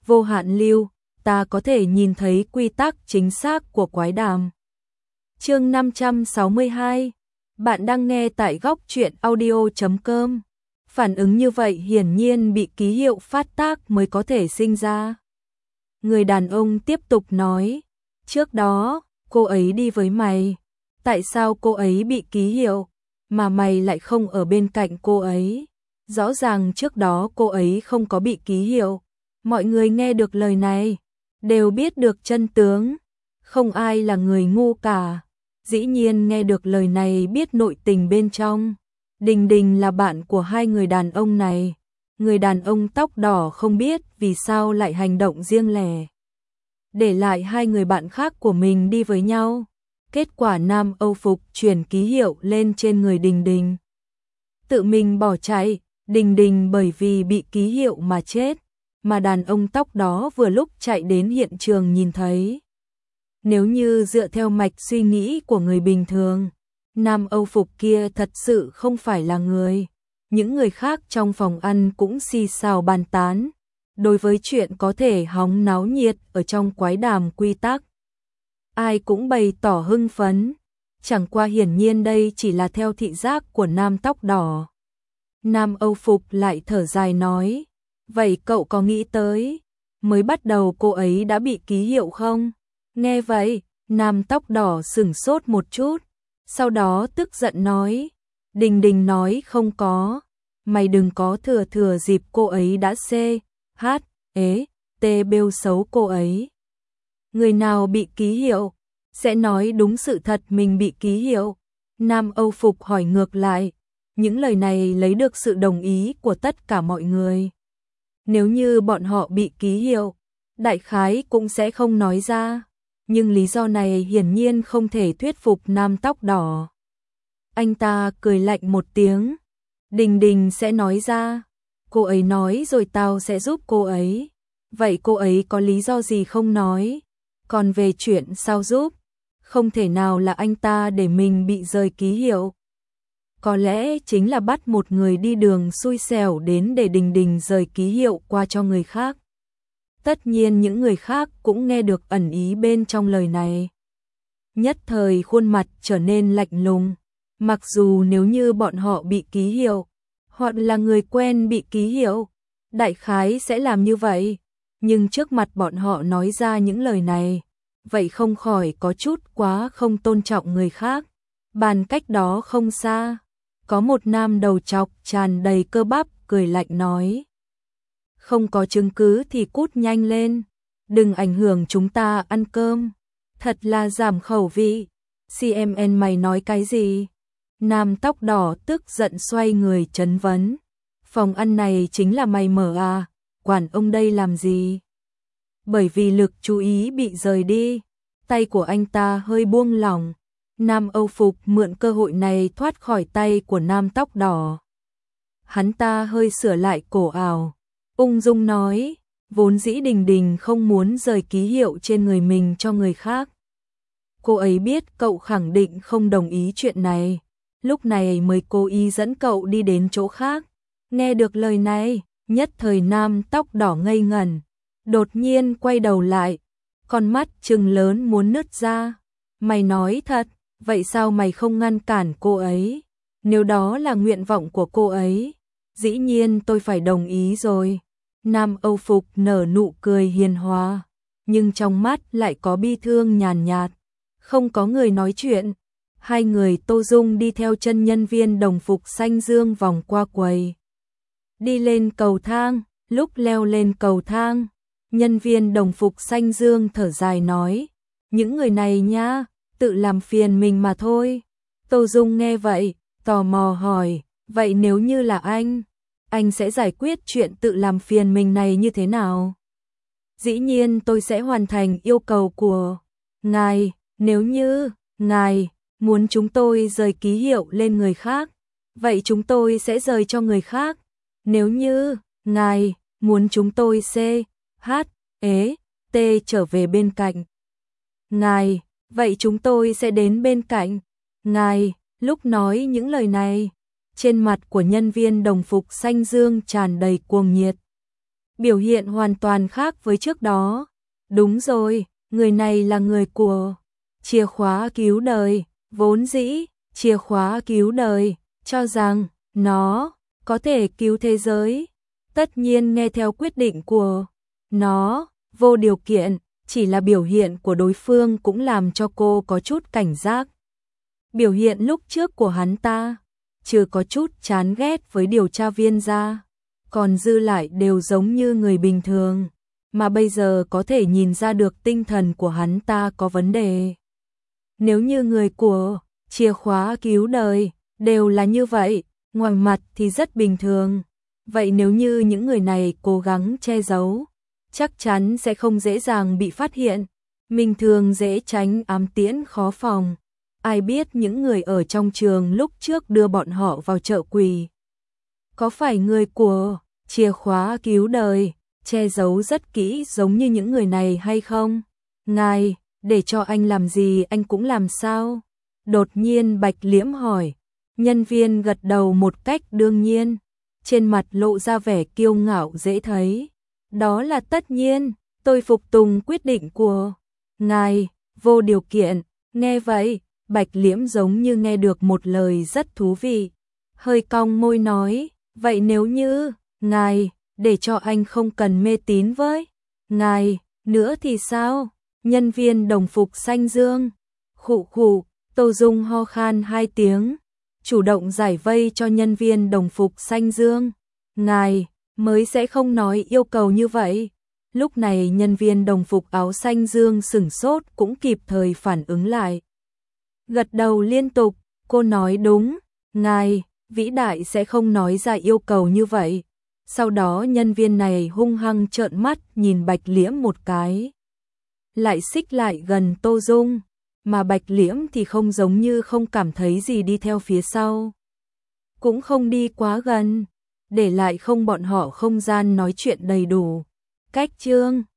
vô hạn lưu, ta có thể nhìn thấy quy tắc chính xác của quái đàm. Chương 562. Bạn đang nghe tại góc truyện audio.com. Phản ứng như vậy hiển nhiên bị ký hiệu phát tác mới có thể sinh ra. Người đàn ông tiếp tục nói, trước đó, cô ấy đi với mày. Tại sao cô ấy bị ký hiệu, mà mày lại không ở bên cạnh cô ấy? Rõ ràng trước đó cô ấy không có bị ký hiệu. Mọi người nghe được lời này, đều biết được chân tướng. Không ai là người ngu cả. Dĩ nhiên nghe được lời này biết nội tình bên trong. Đình Đình là bạn của hai người đàn ông này. Người đàn ông tóc đỏ không biết vì sao lại hành động riêng lẻ, để lại hai người bạn khác của mình đi với nhau. Kết quả Nam Âu Phục chuyển ký hiệu lên trên người Đình Đình, tự mình bỏ chạy. Đình Đình bởi vì bị ký hiệu mà chết, mà đàn ông tóc đó vừa lúc chạy đến hiện trường nhìn thấy. Nếu như dựa theo mạch suy nghĩ của người bình thường, Nam Âu Phục kia thật sự không phải là người. Những người khác trong phòng ăn cũng xì xào bàn tán đối với chuyện có thể hóng náo nhiệt ở trong quái đàm quy tắc. Ai cũng bày tỏ hưng phấn, chẳng qua hiển nhiên đây chỉ là theo thị giác của nam tóc đỏ. Nam Âu Phục lại thở dài nói, vậy cậu có nghĩ tới, mới bắt đầu cô ấy đã bị ký hiệu không? Nghe vậy, nam tóc đỏ sửng sốt một chút, sau đó tức giận nói, Đình Đình nói không có, mày đừng có thừa dịp cô ấy đã bêu xấu cô ấy. Người nào bị ký hiệu, sẽ nói đúng sự thật mình bị ký hiệu. Nam Âu Phục hỏi ngược lại, những lời này lấy được sự đồng ý của tất cả mọi người. Nếu như bọn họ bị ký hiệu, đại khái cũng sẽ không nói ra, nhưng lý do này hiển nhiên không thể thuyết phục nam tóc đỏ. Anh ta cười lạnh một tiếng, Đình Đình sẽ nói ra, cô ấy nói rồi tao sẽ giúp cô ấy. Vậy cô ấy có lý do gì không nói? Còn về chuyện sao giúp, không thể nào là anh ta để mình bị rời ký hiệu. Có lẽ chính là bắt một người đi đường xui xẻo đến để Đình Đình rời ký hiệu qua cho người khác. Tất nhiên những người khác cũng nghe được ẩn ý bên trong lời này. Nhất thời khuôn mặt trở nên lạnh lùng. Mặc dù nếu như bọn họ bị ký hiệu, hoặc là người quen bị ký hiệu, đại khái sẽ làm như vậy. Nhưng trước mặt bọn họ nói ra những lời này, vậy không khỏi có chút quá không tôn trọng người khác. Bàn cách đó không xa, có một nam đầu trọc tràn đầy cơ bắp cười lạnh nói, không có chứng cứ thì cút nhanh lên, đừng ảnh hưởng chúng ta ăn cơm, thật là giảm khẩu vị. CMN mày nói cái gì? Nam tóc đỏ tức giận xoay người trấn vấn, phòng ăn này chính là mày mở à, quản ông đây làm gì? Bởi vì lực chú ý bị rời đi, tay của anh ta hơi buông lỏng. Nam Âu Phục mượn cơ hội này thoát khỏi tay của nam tóc đỏ. Hắn ta hơi sửa lại cổ áo, ung dung nói, vốn dĩ Đình Đình không muốn rời ký hiệu trên người mình cho người khác. Cô ấy biết cậu khẳng định không đồng ý chuyện này, lúc này mới cố ý dẫn cậu đi đến chỗ khác. Nghe được lời này, nhất thời nam tóc đỏ ngây ngẩn, đột nhiên quay đầu lại, con mắt trừng lớn muốn nứt ra. Mày nói thật, vậy sao mày không ngăn cản cô ấy? Nếu đó là nguyện vọng của cô ấy, dĩ nhiên tôi phải đồng ý rồi. Nam Âu Phục nở nụ cười hiền hòa, nhưng trong mắt lại có bi thương nhàn nhạt. Không có người nói chuyện, hai người Tô Dung đi theo chân nhân viên đồng phục xanh dương vòng qua quầy. Đi lên cầu thang, lúc leo lên cầu thang, nhân viên đồng phục xanh dương thở dài nói, những người này nha, tự làm phiền mình mà thôi. Tô Dung nghe vậy, tò mò hỏi, vậy nếu như là anh sẽ giải quyết chuyện tự làm phiền mình này như thế nào? Dĩ nhiên tôi sẽ hoàn thành yêu cầu của ngài, nếu như ngài muốn chúng tôi rời ký hiệu lên người khác, vậy chúng tôi sẽ rời cho người khác. Nếu như ngài muốn chúng tôi trở về bên cạnh ngài, vậy chúng tôi sẽ đến bên cạnh ngài. Lúc nói những lời này, trên mặt của nhân viên đồng phục xanh dương tràn đầy cuồng nhiệt. biểu hiện hoàn toàn khác với trước đó. Đúng rồi, người này là người của chìa khóa cứu đời, vốn dĩ, chìa khóa cứu đời, cho rằng nó có thể cứu thế giới. Tất nhiên nghe theo quyết định của nó, vô điều kiện, chỉ là biểu hiện của đối phương cũng làm cho cô có chút cảnh giác. Biểu hiện lúc trước của hắn ta, trừ có chút chán ghét với điều tra viên ra, còn dư lại đều giống như người bình thường, mà bây giờ có thể nhìn ra được tinh thần của hắn ta có vấn đề. Nếu như người của chìa khóa cứu đời đều là như vậy, ngoài mặt thì rất bình thường. Vậy nếu như những người này cố gắng che giấu, chắc chắn sẽ không dễ dàng bị phát hiện. Mình thường dễ tránh ám tiễn khó phòng. Ai biết những người ở trong trường lúc trước đưa bọn họ vào chợ quỷ. Có phải người của chìa khóa cứu đời che giấu rất kỹ giống như những người này hay không? Ngài, để cho anh làm gì anh cũng làm sao? Đột nhiên Bạch Liễm hỏi. Nhân viên gật đầu một cách đương nhiên, trên mặt lộ ra vẻ kiêu ngạo dễ thấy. Đó là tất nhiên, tôi phục tùng quyết định của ngài, vô điều kiện. Nghe vậy, Bạch Liễm giống như nghe được một lời rất thú vị. Hơi cong môi nói, vậy nếu như, ngài, để cho anh không cần mê tín với ngài, nữa thì sao? Nhân viên đồng phục xanh dương, khụ khụ, Tô Dung ho khan 2 tiếng, chủ động giải vây cho nhân viên đồng phục xanh dương. Ngài, mới sẽ không nói yêu cầu như vậy. Lúc này nhân viên đồng phục áo xanh dương sửng sốt cũng kịp thời phản ứng lại. Gật đầu liên tục, cô nói đúng, ngài, vĩ đại sẽ không nói ra yêu cầu như vậy. Sau đó nhân viên này hung hăng trợn mắt nhìn Bạch Liễm một cái. Lại xích lại gần Tô Dung, mà Bạch Liễm thì không giống như không cảm thấy gì đi theo phía sau. Cũng không đi quá gần, để lại không bọn họ không gian nói chuyện đầy đủ. Cách chương